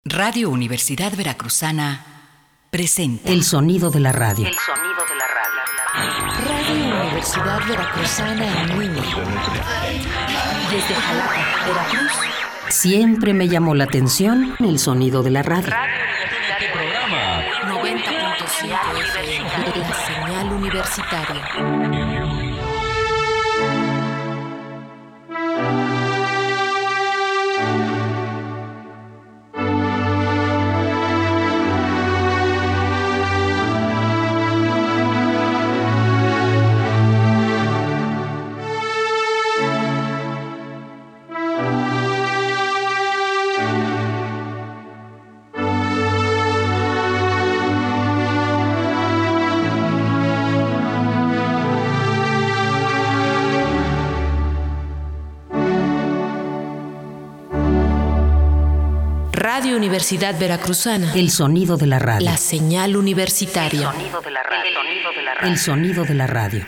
Radio Universidad Veracruzana presenta El sonido de la radio. El sonido de la radio. Radio Universidad Veracruzana en línea. Desde Jalapa, Veracruz. Siempre me llamó la atención el sonido de la radio. Programa 90.5 FM. La señal universitaria. Radio Universidad Veracruzana. El sonido de la radio. La señal universitaria. El sonido de la radio. El sonido de la radio.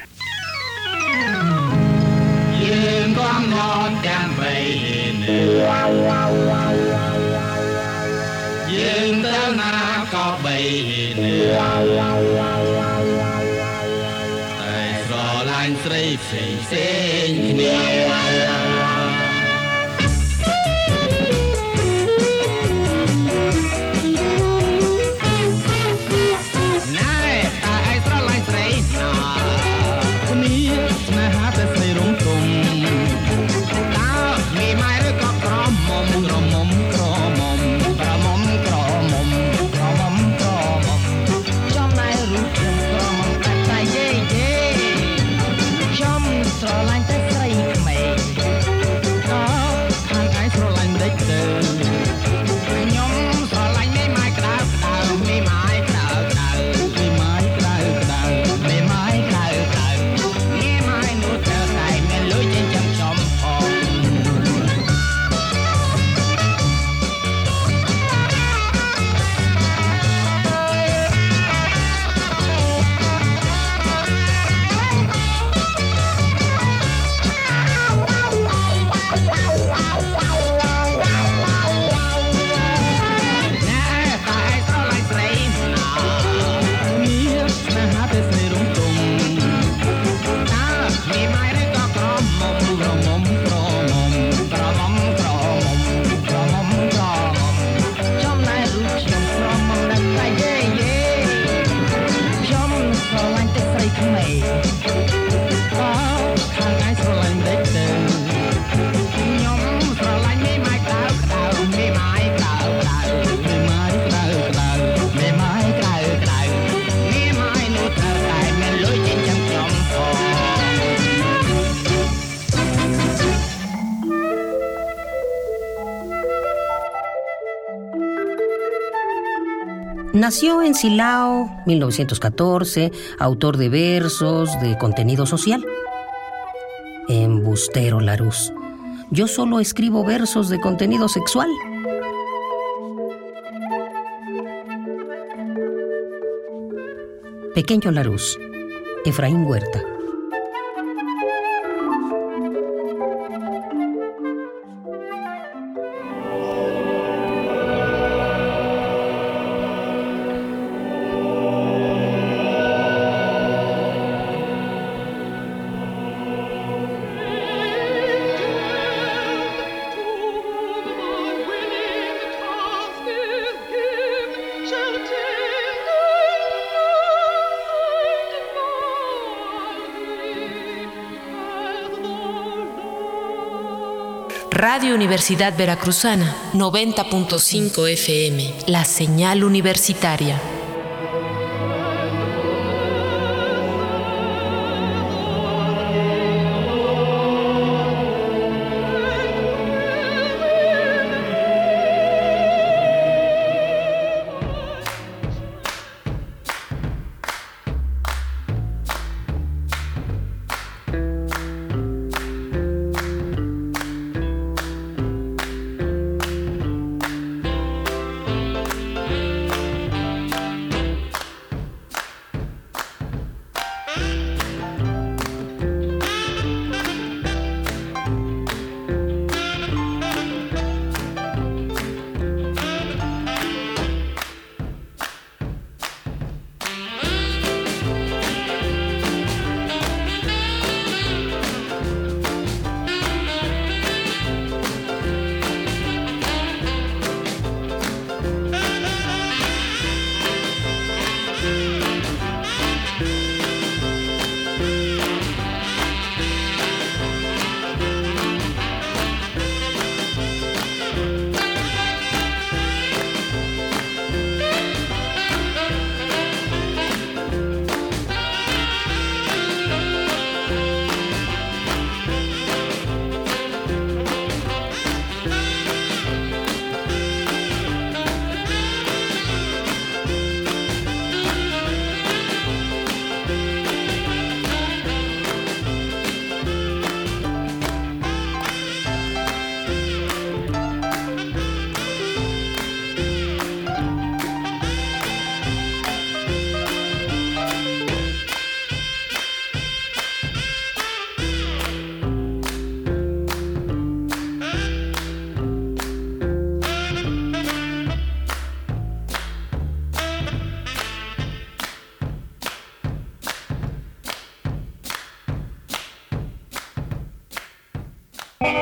Nació en Silao, 1914, autor de versos de contenido social. Embustero Larús. Yo solo escribo versos de contenido sexual. Pequeño Larús. Efraín Huerta. Radio Universidad Veracruzana, 90.5 FM, la señal universitaria.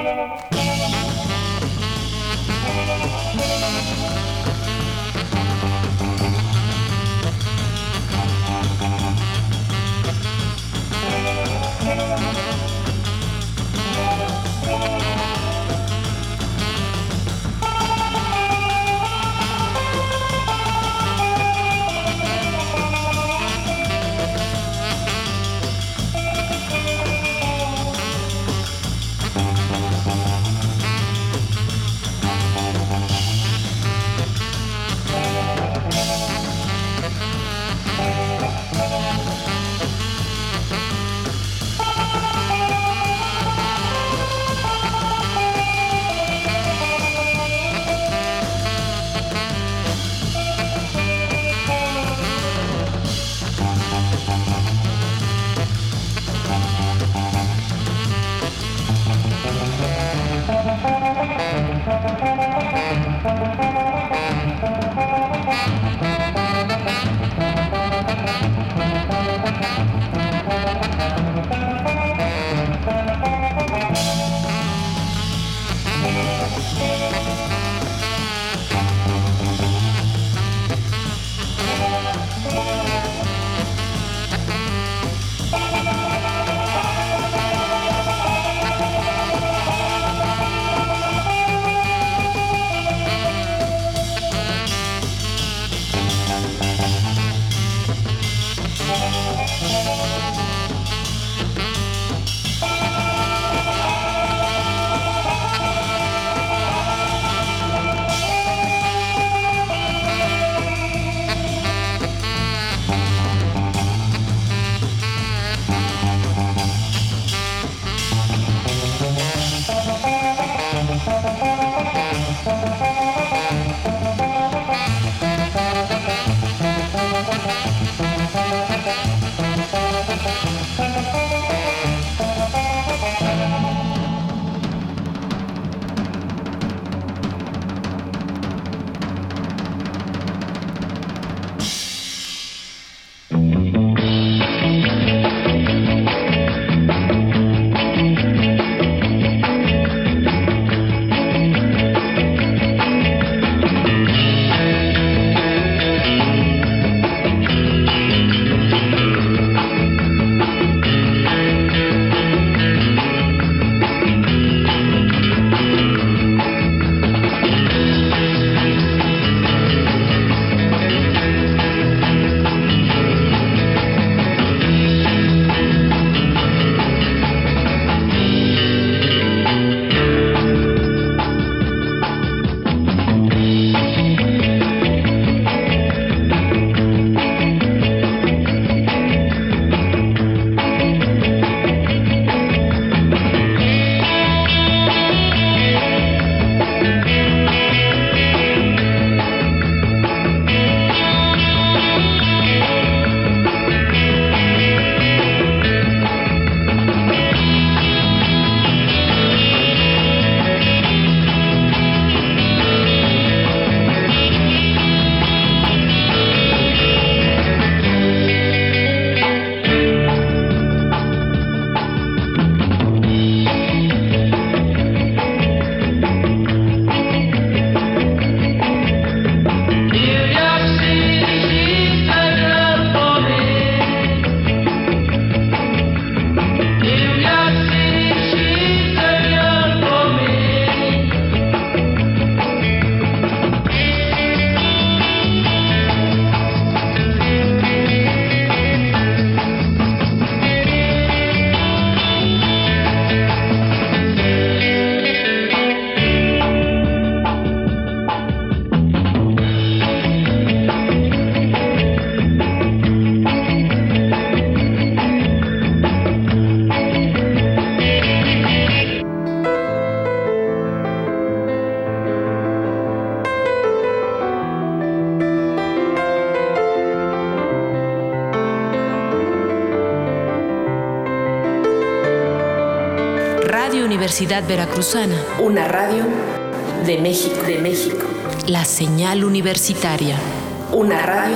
Radio Universidad Veracruzana. Una radio de México. La señal universitaria. Una radio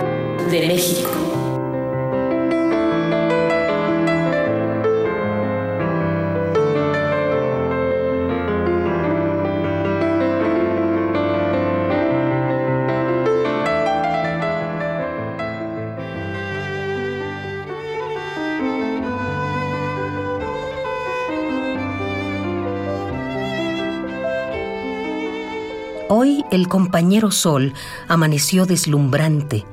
de México. Hoy el compañero sol amaneció deslumbrante.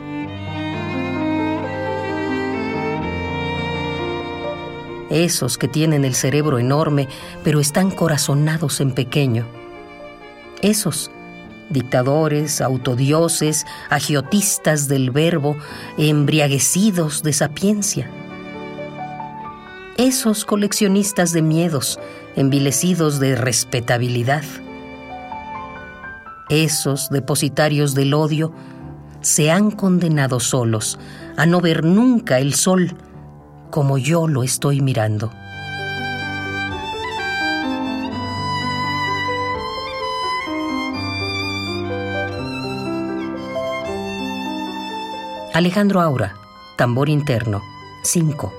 Esos que tienen el cerebro enorme, pero están corazonados en pequeño. Esos dictadores, autodioses, agiotistas del verbo, embriaguecidos de sapiencia. Esos coleccionistas de miedos, envilecidos de respetabilidad. Esos depositarios del odio se han condenado solos a no ver nunca el sol como yo lo estoy mirando. Alejandro Aura, tambor interno, 5.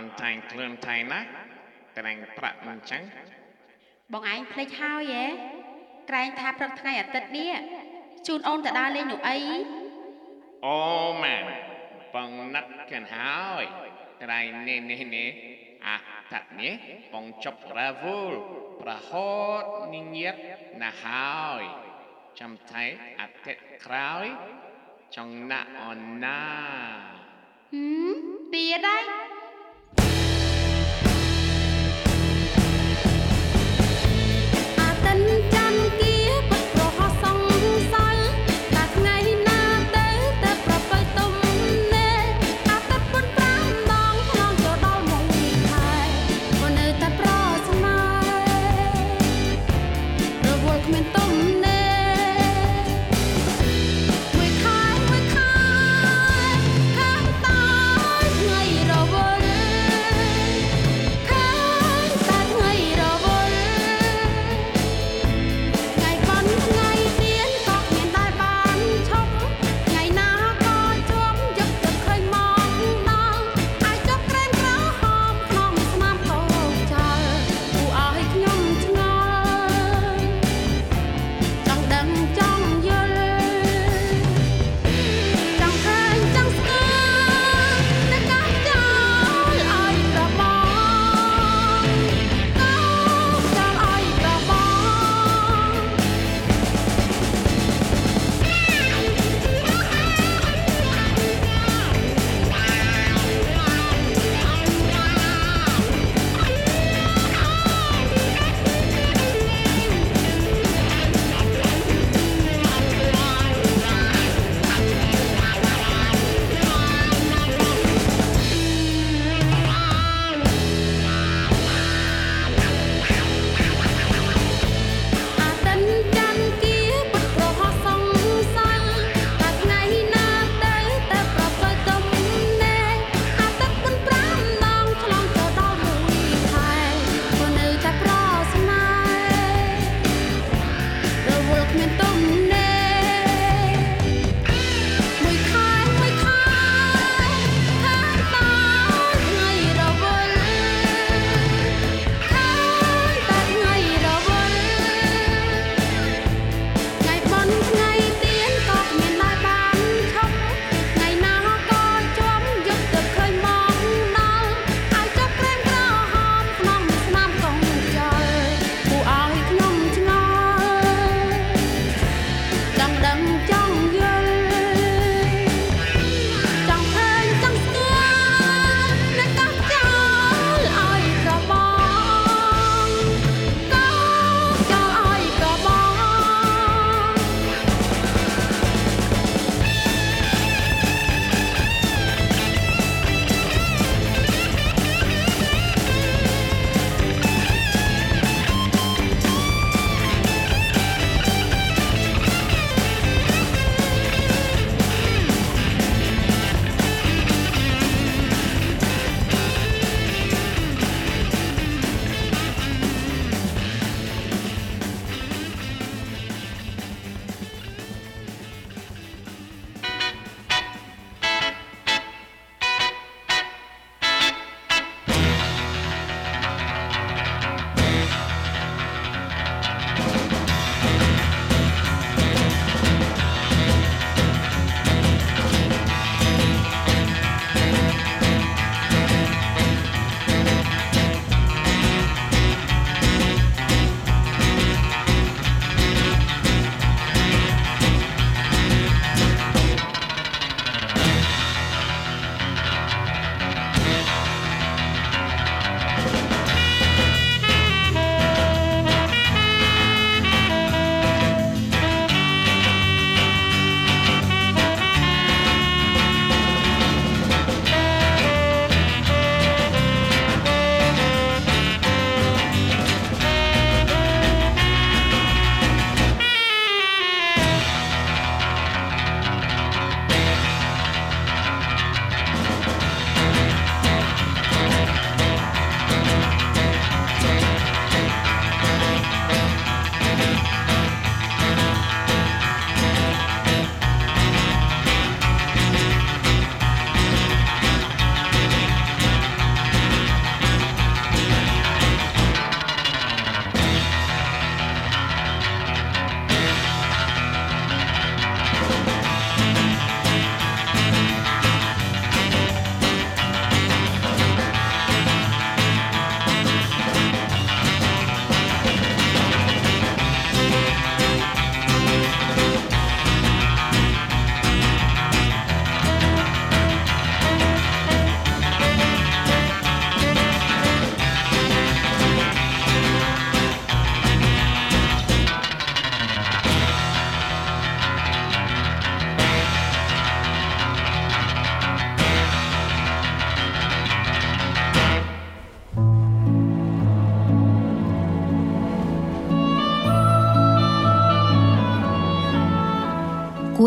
ថែងខ្លួនថៃណាក្រែងប្រាក់មិនចឹងបងឯងភ្លេចហើយហ៎ក្រែងថាព្រឹកថ្ងៃអាទិត្យនេះជូនអូនទៅដើរលេងនោះអីអូម៉ែបងណាត់គិនហើយក្រែងនេះអាតាត់នេះបងចប់រាវូលប្រហូតនិយាយណាហើយចាំថៃអាទិត្យក្រោយចង់ណាក់អូនណាទៀតហើយខែ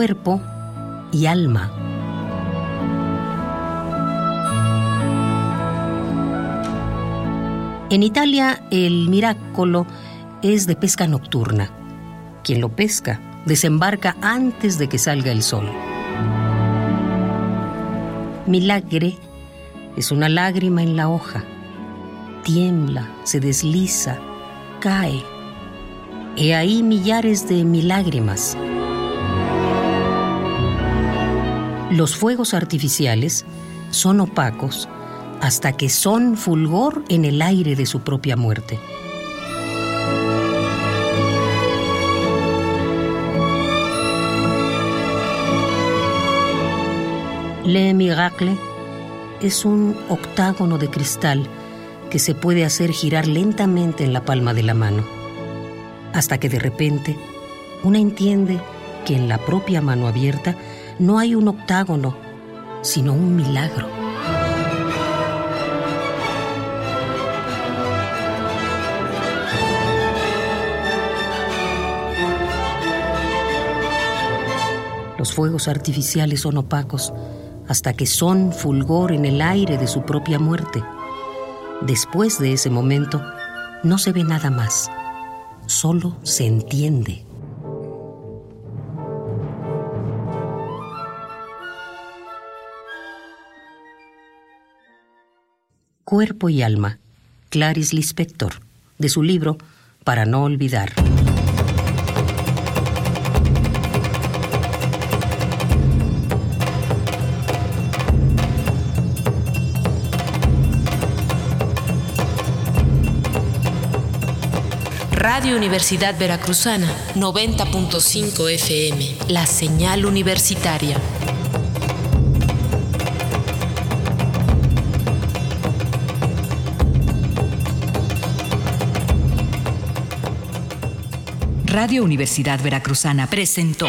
Cuerpo y alma. En Italia, el miracolo es de pesca nocturna. Quien lo pesca desembarca antes de que salga el sol. Milagre es una lágrima en la hoja. Tiembla, se desliza, cae. He ahí millares de milágrimas. Los fuegos artificiales son opacos hasta que son fulgor en el aire de su propia muerte. Le miracle es un octágono de cristal que se puede hacer girar lentamente en la palma de la mano, hasta que de repente una entiende que en la propia mano abierta no hay un octágono, sino un milagro. Los fuegos artificiales son opacos hasta que son fulgor en el aire de su propia muerte. Después de ese momento, no se ve nada más, solo se entiende. Cuerpo y alma, Clarice Lispector, de su libro Para no olvidar. Radio Universidad Veracruzana, 90.5 FM, la señal universitaria. Radio Universidad Veracruzana presentó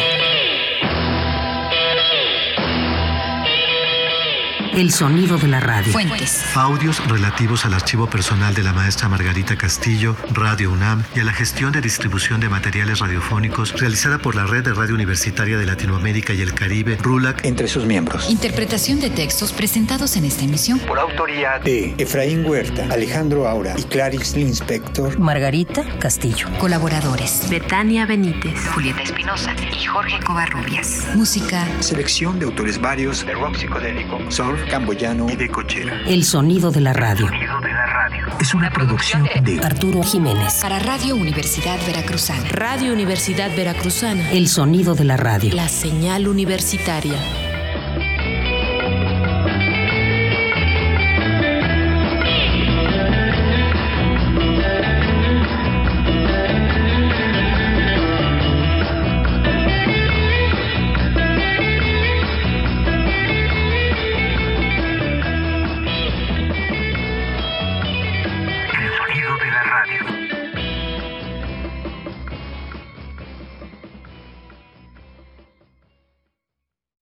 El sonido de la radio. Fuentes. Audios relativos al archivo personal de la maestra Margarita Castillo, Radio UNAM, y a la gestión de distribución de materiales radiofónicos realizada por la Red de Radio Universitaria de Latinoamérica y el Caribe, RULAC, entre sus miembros. Interpretación de textos presentados en esta emisión Por autoría de Efraín Huerta, Alejandro Aura y Clarice Lispector. Margarita Castillo. Colaboradores: Betania Benítez, Julieta Espinosa y Jorge Covarrubias. música, Selección de autores varios de rock psicodélico, surf, camboyano y de cochera. El sonido de la radio. Es una producción de Arturo Jiménez. para Radio Universidad Veracruzana. Radio Universidad Veracruzana, El sonido de la radio. la señal universitaria.